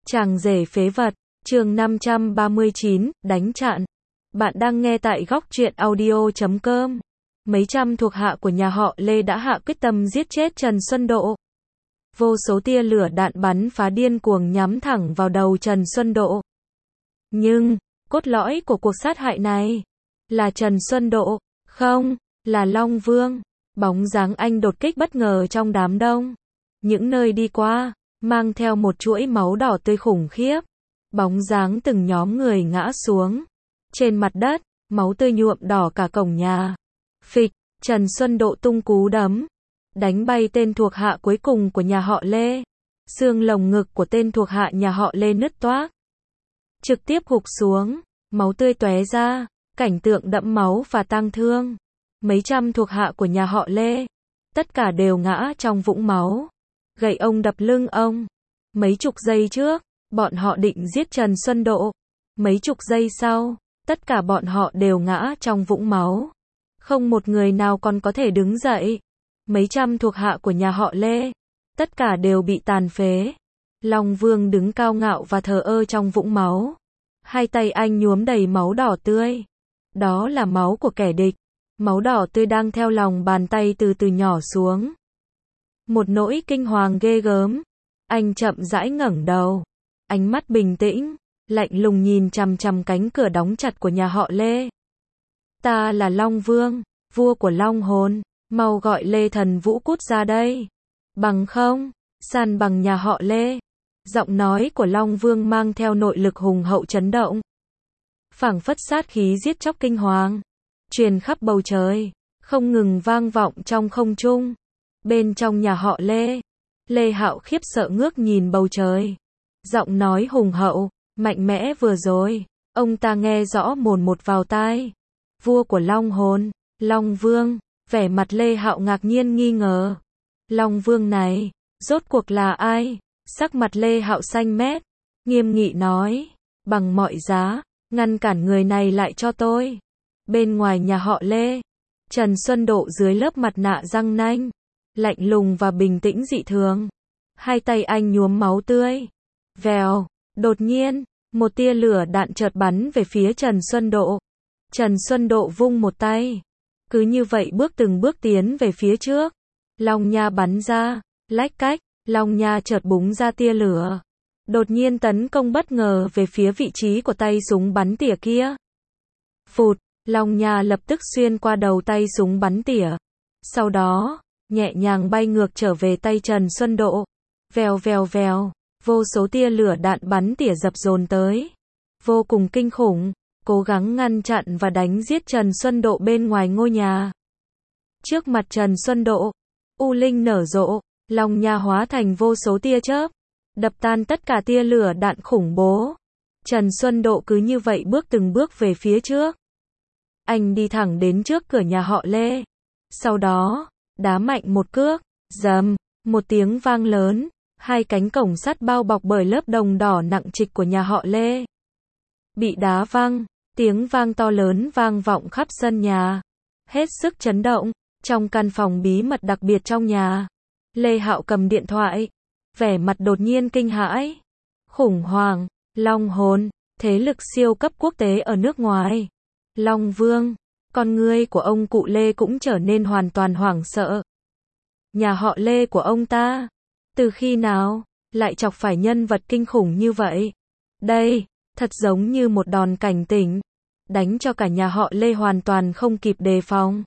Chàng rể phế vật, chương 539, đánh chặn. Bạn đang nghe tại góc truyện audio.com. Mấy trăm thuộc hạ của nhà họ Lê đã hạ quyết tâm giết chết Trần Xuân Độ. Vô số tia lửa đạn bắn phá điên cuồng nhắm thẳng vào đầu Trần Xuân Độ. Nhưng, cốt lõi của cuộc sát hại này là Trần Xuân Độ, không, là Long Vương. Bóng dáng anh đột kích bất ngờ trong đám đông. Những nơi đi qua, mang theo một chuỗi máu đỏ tươi khủng khiếp. Bóng dáng từng nhóm người ngã xuống. Trên mặt đất, máu tươi nhuộm đỏ cả cổng nhà. Phịch, Trần Xuân Độ tung cú đấm. Đánh bay tên thuộc hạ cuối cùng của nhà họ Lê. Xương lồng ngực của tên thuộc hạ nhà họ Lê nứt toác. Trực tiếp gục xuống, máu tươi tóe ra, cảnh tượng đẫm máu và tang thương. Mấy trăm thuộc hạ của nhà họ Lê, tất cả đều ngã trong vũng máu. Gậy ông đập lưng ông. Mấy chục giây trước, bọn họ định giết Trần Xuân Độ. Mấy chục giây sau, tất cả bọn họ đều ngã trong vũng máu. Không một người nào còn có thể đứng dậy. Mấy trăm thuộc hạ của nhà họ Lê, tất cả đều bị tàn phế. Long Vương đứng cao ngạo và thờ ơ trong vũng máu. Hai tay anh nhuốm đầy máu đỏ tươi. Đó là máu của kẻ địch. Máu đỏ tươi đang theo lòng bàn tay từ từ nhỏ xuống. Một nỗi kinh hoàng ghê gớm. Anh chậm rãi ngẩng đầu. Ánh mắt bình tĩnh, lạnh lùng nhìn chằm chằm cánh cửa đóng chặt của nhà họ Lê. Ta là Long Vương, vua của Long hồn. Mau gọi Lê Thần Vũ cút ra đây. Bằng không, san bằng nhà họ Lê. Giọng nói của Long Vương mang theo nội lực hùng hậu chấn động. Phảng phất sát khí giết chóc kinh hoàng. Truyền khắp bầu trời, không ngừng vang vọng trong không trung. Bên trong nhà họ Lê, Lê Hạo khiếp sợ ngước nhìn bầu trời. Giọng nói hùng hậu, mạnh mẽ vừa rồi, ông ta nghe rõ mồn một vào tai. Vua của Long hồn, Long Vương, vẻ mặt Lê Hạo ngạc nhiên nghi ngờ. Long Vương này, rốt cuộc là ai? Sắc mặt Lê Hạo xanh mét, nghiêm nghị nói, bằng mọi giá, ngăn cản người này lại cho tôi. Bên ngoài nhà họ Lê, Trần Xuân Độ dưới lớp mặt nạ răng nanh, lạnh lùng và bình tĩnh dị thường. Hai tay anh nhuốm máu tươi. Vèo, đột nhiên, một tia lửa đạn chợt bắn về phía Trần Xuân Độ. Trần Xuân Độ vung một tay. Cứ như vậy bước từng bước tiến về phía trước. Long nha bắn ra, lách cách, long nha chợt búng ra tia lửa. Đột nhiên tấn công bất ngờ về phía vị trí của tay súng bắn tỉa kia. Phụt, long nha lập tức xuyên qua đầu tay súng bắn tỉa. Sau đó, nhẹ nhàng bay ngược trở về tay Trần Xuân Độ. Vèo vèo vèo, vô số tia lửa đạn bắn tỉa dập dồn tới. Vô cùng kinh khủng, cố gắng ngăn chặn và đánh giết Trần Xuân Độ bên ngoài ngôi nhà. Trước mặt Trần Xuân Độ, U Linh nở rộ, long nha hóa thành vô số tia chớp, đập tan tất cả tia lửa đạn khủng bố. Trần Xuân Độ cứ như vậy bước từng bước về phía trước. Anh đi thẳng đến trước cửa nhà họ Lê. Sau đó, đá mạnh một cước, rầm, một tiếng vang lớn, hai cánh cổng sắt bao bọc bởi lớp đồng đỏ nặng trịch của nhà họ Lê bị đá văng, tiếng vang to lớn vang vọng khắp sân nhà, hết sức chấn động. Trong căn phòng bí mật đặc biệt trong nhà, Lê Hạo cầm điện thoại, vẻ mặt đột nhiên kinh hãi. Khủng hoảng, Long hồn, thế lực siêu cấp quốc tế ở nước ngoài. Long Vương, con ngươi của ông cụ Lê cũng trở nên hoàn toàn hoảng sợ. Nhà họ Lê của ông ta, từ khi nào, lại chọc phải nhân vật kinh khủng như vậy? Đây, thật giống như một đòn cảnh tỉnh, đánh cho cả nhà họ Lê hoàn toàn không kịp đề phòng.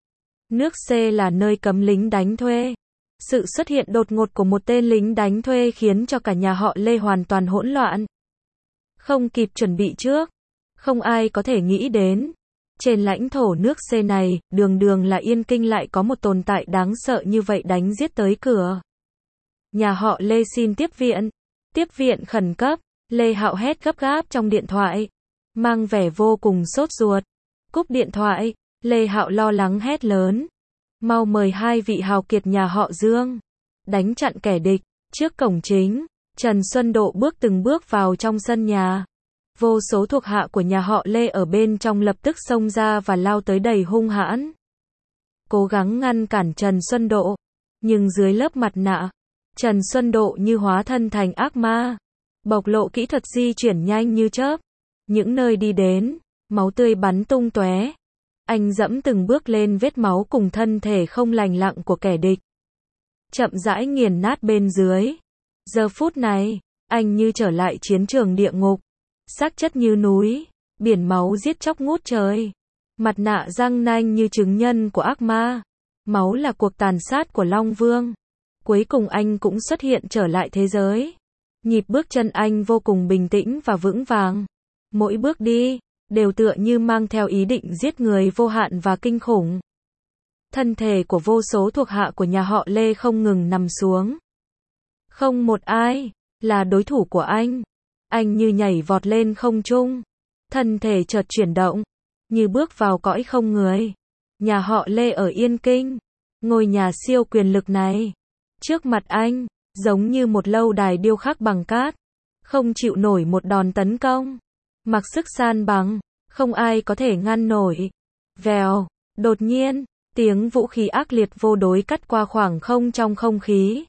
Nước C là nơi cấm lính đánh thuê. Sự xuất hiện đột ngột của một tên lính đánh thuê khiến cho cả nhà họ Lê hoàn toàn hỗn loạn. Không kịp chuẩn bị trước. Không ai có thể nghĩ đến. Trên lãnh thổ nước C này, đường đường là Yên Kinh lại có một tồn tại đáng sợ như vậy đánh giết tới cửa. Nhà họ Lê xin tiếp viện. Tiếp viện khẩn cấp. Lê Hạo hét gấp gáp trong điện thoại. Mang vẻ vô cùng sốt ruột. Cúp điện thoại. Lê Hạo lo lắng hét lớn. Mau mời hai vị hào kiệt nhà họ Dương. Đánh chặn kẻ địch. Trước cổng chính, Trần Xuân Độ bước từng bước vào trong sân nhà. Vô số thuộc hạ của nhà họ Lê ở bên trong lập tức xông ra và lao tới đầy hung hãn. Cố gắng ngăn cản Trần Xuân Độ. Nhưng dưới lớp mặt nạ, Trần Xuân Độ như hóa thân thành ác ma. bộc lộ kỹ thuật di chuyển nhanh như chớp. Những nơi đi đến, máu tươi bắn tung tóe. Anh dẫm từng bước lên vết máu cùng thân thể không lành lặn của kẻ địch. Chậm rãi nghiền nát bên dưới. Giờ phút này, anh như trở lại chiến trường địa ngục. Xác chất như núi, biển máu giết chóc ngút trời. Mặt nạ răng nanh như chứng nhân của ác ma. Máu là cuộc tàn sát của Long Vương. Cuối cùng anh cũng xuất hiện trở lại thế giới. Nhịp bước chân anh vô cùng bình tĩnh và vững vàng. Mỗi bước đi, đều tựa như mang theo ý định giết người vô hạn và kinh khủng. Thân thể của vô số thuộc hạ của nhà họ Lê không ngừng nằm xuống. Không một ai là đối thủ của anh. Anh như nhảy vọt lên không trung. Thân thể chợt chuyển động, như bước vào cõi không người. Nhà họ Lê ở Yên Kinh, ngôi nhà siêu quyền lực này. Trước mặt anh, giống như một lâu đài điêu khắc bằng cát. Không chịu nổi một đòn tấn công. Mặc sức san bằng, không ai có thể ngăn nổi. Vèo, đột nhiên, tiếng vũ khí ác liệt vô đối cắt qua khoảng không trong không khí.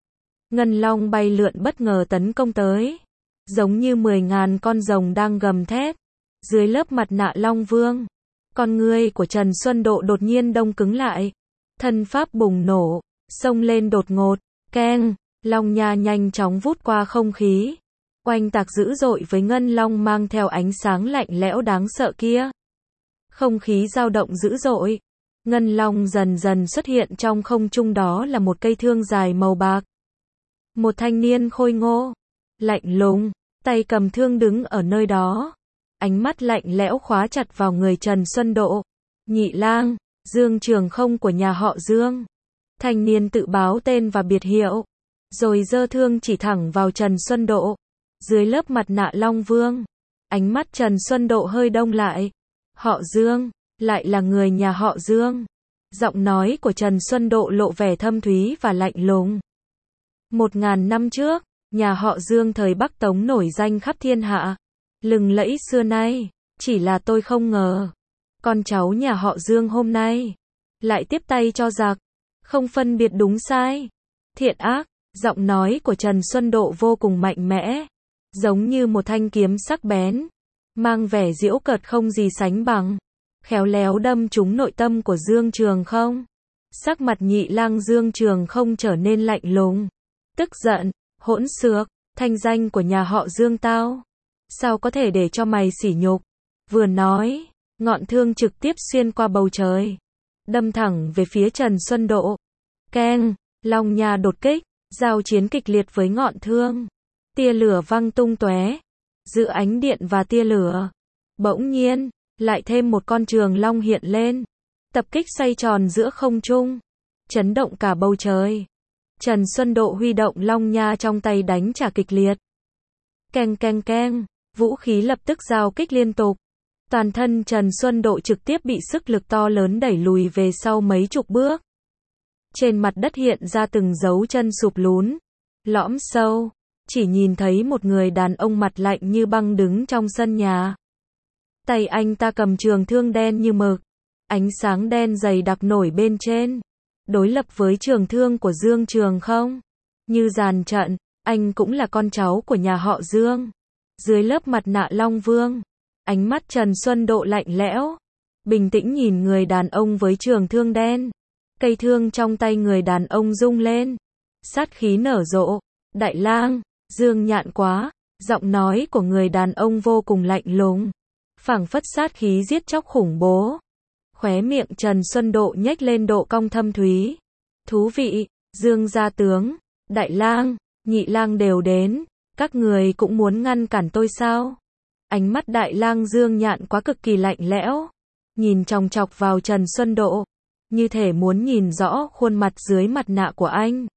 Ngân long bay lượn bất ngờ tấn công tới. Giống như 10.000 con rồng đang gầm thét. Dưới lớp mặt nạ Long Vương, con ngươi của Trần Xuân Độ đột nhiên đông cứng lại. Thân pháp bùng nổ, xông lên đột ngột, keng, long nha nhanh chóng vút qua không khí. Oanh tạc dữ dội với ngân long mang theo ánh sáng lạnh lẽo đáng sợ kia. Không khí dao động dữ dội. Ngân long dần dần xuất hiện trong không trung, đó là một cây thương dài màu bạc. Một thanh niên khôi ngô, lạnh lùng, tay cầm thương đứng ở nơi đó. Ánh mắt lạnh lẽo khóa chặt vào người Trần Xuân Độ. Nhị lang, Dương Trường Không của nhà họ Dương. Thanh niên tự báo tên và biệt hiệu, rồi giơ thương chỉ thẳng vào Trần Xuân Độ. Dưới lớp mặt nạ Long Vương, ánh mắt Trần Xuân Độ hơi đông lại. Họ Dương, lại là người nhà họ Dương. Giọng nói của Trần Xuân Độ lộ vẻ thâm thúy và lạnh lùng. 1000 năm trước, nhà họ Dương thời Bắc Tống nổi danh khắp thiên hạ, lừng lẫy xưa nay, chỉ là tôi không ngờ, con cháu nhà họ Dương hôm nay lại tiếp tay cho giặc, không phân biệt đúng sai, thiện ác. Giọng nói của Trần Xuân Độ vô cùng mạnh mẽ, giống như một thanh kiếm sắc bén, mang vẻ giễu cợt không gì sánh bằng, khéo léo đâm trúng nội tâm của Dương Trường Không. Sắc mặt nhị lang Dương Trường Không trở nên lạnh lùng, tức giận, hỗn xược, thanh danh của nhà họ Dương tao, sao có thể để cho mày sỉ nhục? Vừa nói, ngọn thương trực tiếp xuyên qua bầu trời, đâm thẳng về phía Trần Xuân Độ. Keng, long nha đột kích, giao chiến kịch liệt với ngọn thương. Tia lửa văng tung tóe, giữa ánh điện và tia lửa. Bỗng nhiên, lại thêm một con trường long hiện lên, tập kích xoay tròn giữa không trung, chấn động cả bầu trời. Trần Xuân Độ huy động long nha trong tay đánh trả kịch liệt. Keng keng keng, vũ khí lập tức giao kích liên tục. Toàn thân Trần Xuân Độ trực tiếp bị sức lực to lớn đẩy lùi về sau mấy chục bước. Trên mặt đất hiện ra từng dấu chân sụp lún, lõm sâu, chỉ nhìn thấy một người đàn ông mặt lạnh như băng đứng trong sân nhà. Tay anh ta cầm trường thương đen như mực, ánh sáng đen dày đặc nổi bên trên, đối lập với trường thương của Dương Trường Không. Như dàn trận, anh cũng là con cháu của nhà họ Dương. Dưới lớp mặt nạ Long Vương, ánh mắt Trần Xuân Độ lạnh lẽo, bình tĩnh nhìn người đàn ông với trường thương đen. Cây thương trong tay người đàn ông rung lên, sát khí nở rộ. Đại lang, Dương nhạn quá. Giọng nói của người đàn ông vô cùng lạnh lùng, phảng phất sát khí giết chóc khủng bố. Khóe miệng Trần Xuân Độ nhếch lên độ cong thâm thúy. Thú vị, Dương gia tướng, đại lang, nhị lang đều đến, các người cũng muốn ngăn cản tôi sao? Ánh mắt đại lang Dương nhạn quá cực kỳ lạnh lẽo, nhìn chòng chọc vào Trần Xuân Độ, như thể muốn nhìn rõ khuôn mặt dưới mặt nạ của anh.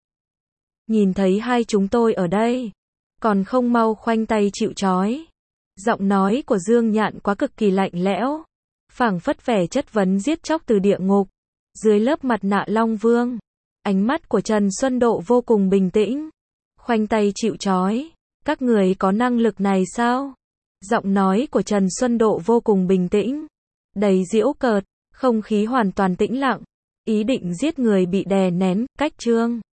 Nhìn thấy hai chúng tôi ở đây, còn không mau khoanh tay chịu trói. Giọng nói của Dương nhạn quá cực kỳ lạnh lẽo, phảng phất vẻ chất vấn giết chóc từ địa ngục. Dưới lớp mặt nạ Long Vương, ánh mắt của Trần Xuân Độ vô cùng bình tĩnh. Khoanh tay chịu trói, các người có năng lực này sao? Giọng nói của Trần Xuân Độ vô cùng bình tĩnh, đầy giễu cợt, không khí hoàn toàn tĩnh lặng. Ý định giết người bị đè nén, cách chương.